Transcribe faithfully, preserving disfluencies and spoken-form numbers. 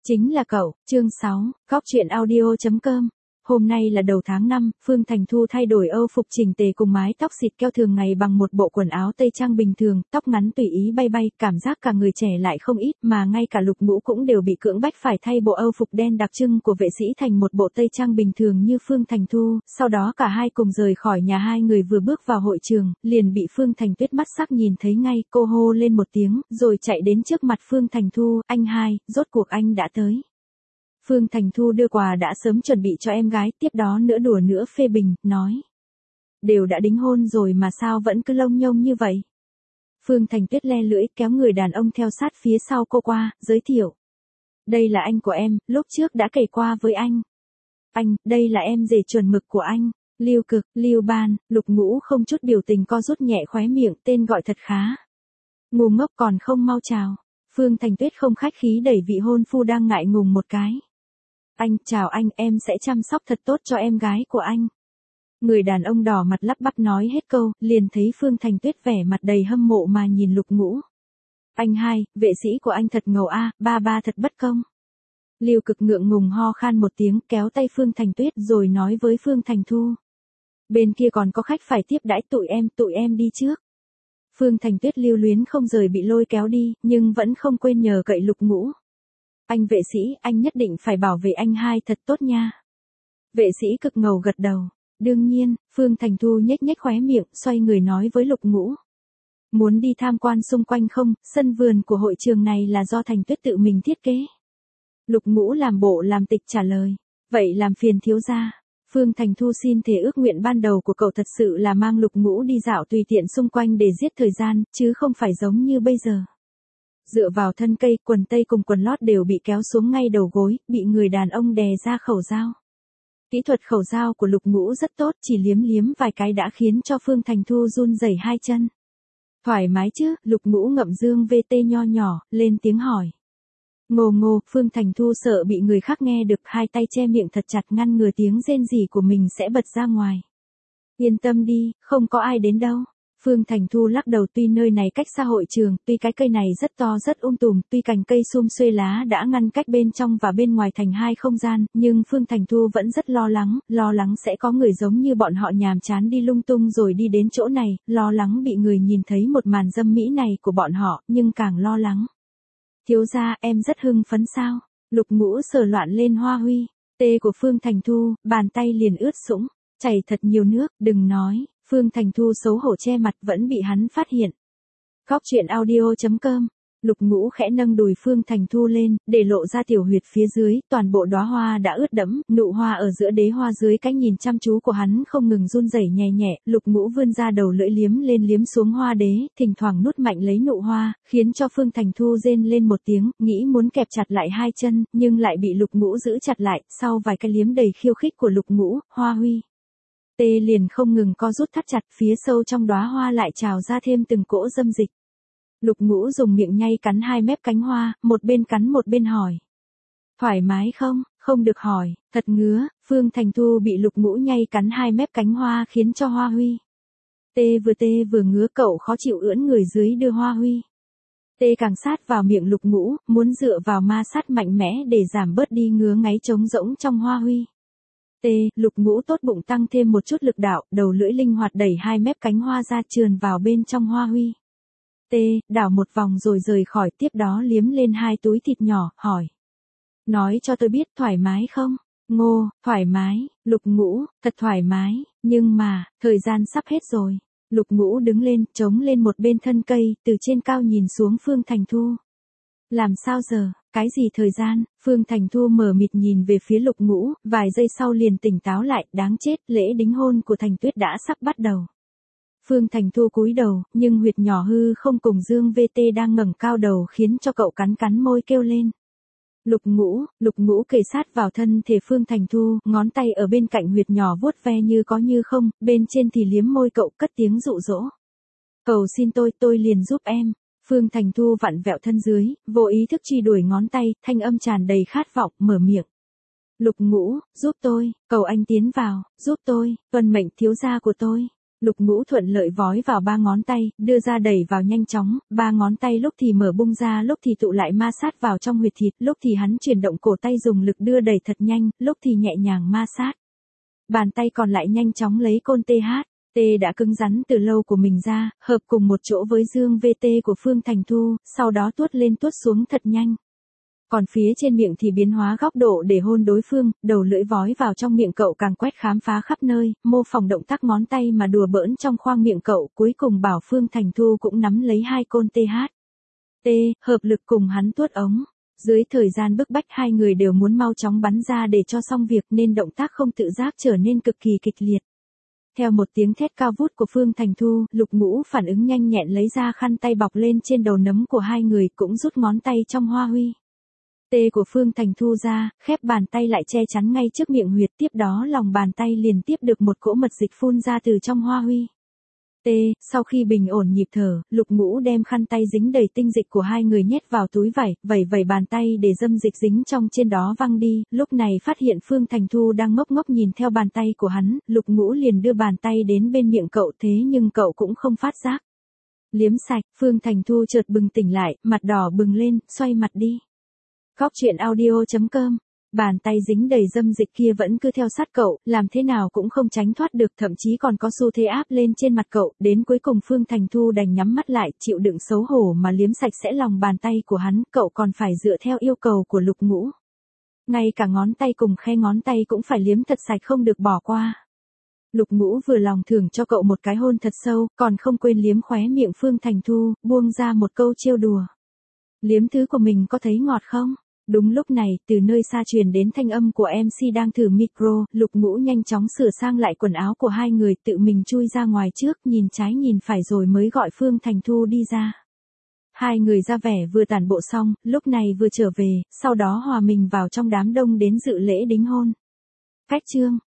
Chính là cậu, chương sáu, góc chuyện audio chấm com. Hôm nay là đầu tháng năm, Phương Thành Thu thay đổi âu phục chỉnh tề cùng mái tóc xịt keo thường ngày bằng một bộ quần áo tây trang bình thường, tóc ngắn tùy ý bay bay, cảm giác cả người trẻ lại không ít, mà ngay cả Lục Ngũ cũng đều bị cưỡng bách phải thay bộ âu phục đen đặc trưng của vệ sĩ thành một bộ tây trang bình thường như Phương Thành Thu, sau đó cả hai cùng rời khỏi nhà. Hai người vừa bước vào hội trường, liền bị Phương Thành Tuyết mắt sắc nhìn thấy ngay, cô hô lên một tiếng, rồi chạy đến trước mặt Phương Thành Thu, anh hai, rốt cuộc anh đã tới. Phương Thành Thu đưa quà đã sớm chuẩn bị cho em gái, tiếp đó nữa đùa nữa phê bình, nói. Đều đã đính hôn rồi mà sao vẫn cứ lông nhông như vậy? Phương Thành Tuyết le lưỡi kéo người đàn ông theo sát phía sau cô qua, giới thiệu. Đây là anh của em, lúc trước đã kể qua với anh. Anh, đây là em rể chuẩn mực của anh. Lưu Cực, Lưu Ban, Lục Ngũ không chút biểu tình co rút nhẹ khóe miệng, tên gọi thật khá. Ngu ngốc còn không mau chào. Phương Thành Tuyết không khách khí đẩy vị hôn phu đang ngại ngùng một cái. Anh, chào anh, em sẽ chăm sóc thật tốt cho em gái của anh. Người đàn ông đỏ mặt lắp bắp nói hết câu, liền thấy Phương Thành Tuyết vẻ mặt đầy hâm mộ mà nhìn Lục Ngũ. Anh hai, vệ sĩ của anh thật ngầu a, ba ba thật bất công. Lưu Cực ngượng ngùng ho khan một tiếng, kéo tay Phương Thành Tuyết rồi nói với Phương Thành Thu. Bên kia còn có khách phải tiếp đãi, tụi em, tụi em đi trước. Phương Thành Tuyết lưu luyến không rời bị lôi kéo đi, nhưng vẫn không quên nhờ cậy Lục Ngũ. Anh vệ sĩ, anh nhất định phải bảo vệ anh hai thật tốt nha. Vệ sĩ cực ngầu gật đầu. Đương nhiên, Phương Thành Thu nhếch nhếch khóe miệng, xoay người nói với Lục Ngũ. Muốn đi tham quan xung quanh không, sân vườn của hội trường này là do Thành Tuyết tự mình thiết kế. Lục Ngũ làm bộ làm tịch trả lời. Vậy làm phiền thiếu gia. Phương Thành Thu xin thể ước nguyện ban đầu của cậu thật sự là mang Lục Ngũ đi dạo tùy tiện xung quanh để giết thời gian, chứ không phải giống như bây giờ. Dựa vào thân cây, quần tây cùng quần lót đều bị kéo xuống ngay đầu gối, bị người đàn ông đè ra khẩu dao. Kỹ thuật khẩu dao của Lục Ngũ rất tốt, chỉ liếm liếm vài cái đã khiến cho Phương Thành Thu run rẩy hai chân. Thoải mái chứ, Lục Ngũ ngậm dương vê tê nho nhỏ, lên tiếng hỏi. Ngô ngô, Phương Thành Thu sợ bị người khác nghe được, hai tay che miệng thật chặt ngăn ngừa tiếng rên rỉ của mình sẽ bật ra ngoài. Yên tâm đi, không có ai đến đâu. Phương Thành Thu lắc đầu, tuy nơi này cách xa hội trường, tuy cái cây này rất to rất um tùm, tuy cành cây sum xuê lá đã ngăn cách bên trong và bên ngoài thành hai không gian, nhưng Phương Thành Thu vẫn rất lo lắng, lo lắng sẽ có người giống như bọn họ nhàm chán đi lung tung rồi đi đến chỗ này, lo lắng bị người nhìn thấy một màn dâm mỹ này của bọn họ, nhưng càng lo lắng. Thiếu gia, em rất hưng phấn sao? Lục Ngũ sờ loạn lên hoa huy, tê của Phương Thành Thu, bàn tay liền ướt sũng, chảy thật nhiều nước, đừng nói. Phương Thành Thu xấu hổ che mặt vẫn bị hắn phát hiện. Góc chuyện audio chấm com. Lục Ngũ khẽ nâng đùi Phương Thành Thu lên, để lộ ra tiểu huyệt phía dưới, toàn bộ đóa hoa đã ướt đẫm, nụ hoa ở giữa đế hoa dưới cái nhìn chăm chú của hắn không ngừng run rẩy nhẹ nhẹ, Lục Ngũ vươn ra đầu lưỡi liếm lên liếm xuống hoa đế, thỉnh thoảng nuốt mạnh lấy nụ hoa, khiến cho Phương Thành Thu rên lên một tiếng, nghĩ muốn kẹp chặt lại hai chân, nhưng lại bị Lục Ngũ giữ chặt lại, sau vài cái liếm đầy khiêu khích của Lục Ngũ, hoa huy. Tê liền không ngừng co rút thắt chặt, phía sâu trong đóa hoa lại trào ra thêm từng cỗ dâm dịch. Lục Ngũ dùng miệng nhay cắn hai mép cánh hoa, một bên cắn một bên hỏi. Thoải mái không? Không được hỏi, thật ngứa. Phương Thành Thu bị Lục Ngũ nhay cắn hai mép cánh hoa khiến cho hoa huy. Tê vừa tê vừa ngứa, cậu khó chịu ưỡn người dưới đưa hoa huy. Tê càng sát vào miệng Lục Ngũ, muốn dựa vào ma sát mạnh mẽ để giảm bớt đi ngứa ngáy trống rỗng trong hoa huy. T, Lục Ngũ tốt bụng tăng thêm một chút lực đạo, đầu lưỡi linh hoạt đẩy hai mép cánh hoa ra trườn vào bên trong hoa huy. T, đảo một vòng rồi rời khỏi, tiếp đó liếm lên hai túi thịt nhỏ, hỏi. Nói cho tôi biết thoải mái không? Ngô, thoải mái. Lục Ngũ, thật thoải mái, nhưng mà, thời gian sắp hết rồi. Lục Ngũ đứng lên, chống lên một bên thân cây, từ trên cao nhìn xuống Phương Thành Thu. Làm sao giờ? Cái gì thời gian? Phương Thành Thu mờ mịt nhìn về phía Lục Ngũ, vài giây sau liền tỉnh táo lại, đáng chết, lễ đính hôn của Thành Tuyết đã sắp bắt đầu. Phương Thành Thu cúi đầu, nhưng huyệt nhỏ hư không cùng dương vê tê đang ngẩng cao đầu khiến cho cậu cắn cắn môi kêu lên. Lục Ngũ, Lục Ngũ kề sát vào thân thể Phương Thành Thu, ngón tay ở bên cạnh huyệt nhỏ vuốt ve như có như không, bên trên thì liếm môi cậu, cất tiếng dụ dỗ. Cầu xin tôi, tôi liền giúp em. Phương Thành Thu vặn vẹo thân dưới, vô ý thức truy đuổi ngón tay, thanh âm tràn đầy khát vọng, mở miệng. Lục Ngũ, giúp tôi, cầu anh tiến vào, giúp tôi, tuân mệnh thiếu gia của tôi. Lục Ngũ thuận lợi vói vào ba ngón tay, đưa ra đẩy vào nhanh chóng, ba ngón tay lúc thì mở bung ra lúc thì tụ lại ma sát vào trong huyệt thịt, lúc thì hắn chuyển động cổ tay dùng lực đưa đẩy thật nhanh, lúc thì nhẹ nhàng ma sát. Bàn tay còn lại nhanh chóng lấy côn tê hát, T đã cứng rắn từ lâu của mình ra, hợp cùng một chỗ với dương vê tê của Phương Thành Thu, sau đó tuốt lên tuốt xuống thật nhanh. Còn phía trên miệng thì biến hóa góc độ để hôn đối phương, đầu lưỡi vói vào trong miệng cậu càng quét khám phá khắp nơi, mô phỏng động tác ngón tay mà đùa bỡn trong khoang miệng cậu, cuối cùng bảo Phương Thành Thu cũng nắm lấy hai côn tê hát. T, hợp lực cùng hắn tuốt ống. Dưới thời gian bức bách hai người đều muốn mau chóng bắn ra để cho xong việc nên động tác không tự giác trở nên cực kỳ kịch liệt. Theo một tiếng thét cao vút của Phương Thành Thu, Lục Ngũ phản ứng nhanh nhẹn lấy ra khăn tay bọc lên trên đầu nấm của hai người cũng rút ngón tay trong hoa huy. T của Phương Thành Thu ra, khép bàn tay lại che chắn ngay trước miệng huyệt, tiếp đó lòng bàn tay liền tiếp được một cỗ mật dịch phun ra từ trong hoa huy. T, sau khi bình ổn nhịp thở, Lục Ngũ đem khăn tay dính đầy tinh dịch của hai người nhét vào túi vải, vẩy vẩy bàn tay để dâm dịch dính trong trên đó văng đi, lúc này phát hiện Phương Thành Thu đang ngốc ngốc nhìn theo bàn tay của hắn, Lục Ngũ liền đưa bàn tay đến bên miệng cậu thế nhưng cậu cũng không phát giác. Liếm sạch, Phương Thành Thu chợt bừng tỉnh lại, mặt đỏ bừng lên, xoay mặt đi. Góc truyện audio chấm com. Bàn tay dính đầy dâm dịch kia vẫn cứ theo sát cậu, làm thế nào cũng không tránh thoát được, thậm chí còn có xu thế áp lên trên mặt cậu, đến cuối cùng Phương Thành Thu đành nhắm mắt lại, chịu đựng xấu hổ mà liếm sạch sẽ lòng bàn tay của hắn, cậu còn phải dựa theo yêu cầu của Lục Ngũ. Ngay cả ngón tay cùng khe ngón tay cũng phải liếm thật sạch không được bỏ qua. Lục Ngũ vừa lòng thưởng cho cậu một cái hôn thật sâu, còn không quên liếm khóe miệng Phương Thành Thu, buông ra một câu trêu đùa. Liếm thứ của mình có thấy ngọt không? Đúng lúc này, từ nơi xa truyền đến thanh âm của em xê đang thử micro, Lục Ngũ nhanh chóng sửa sang lại quần áo của hai người, tự mình chui ra ngoài trước, nhìn trái nhìn phải rồi mới gọi Phương Thành Thu đi ra. Hai người ra vẻ vừa tản bộ xong, lúc này vừa trở về, sau đó hòa mình vào trong đám đông đến dự lễ đính hôn. Phách chương.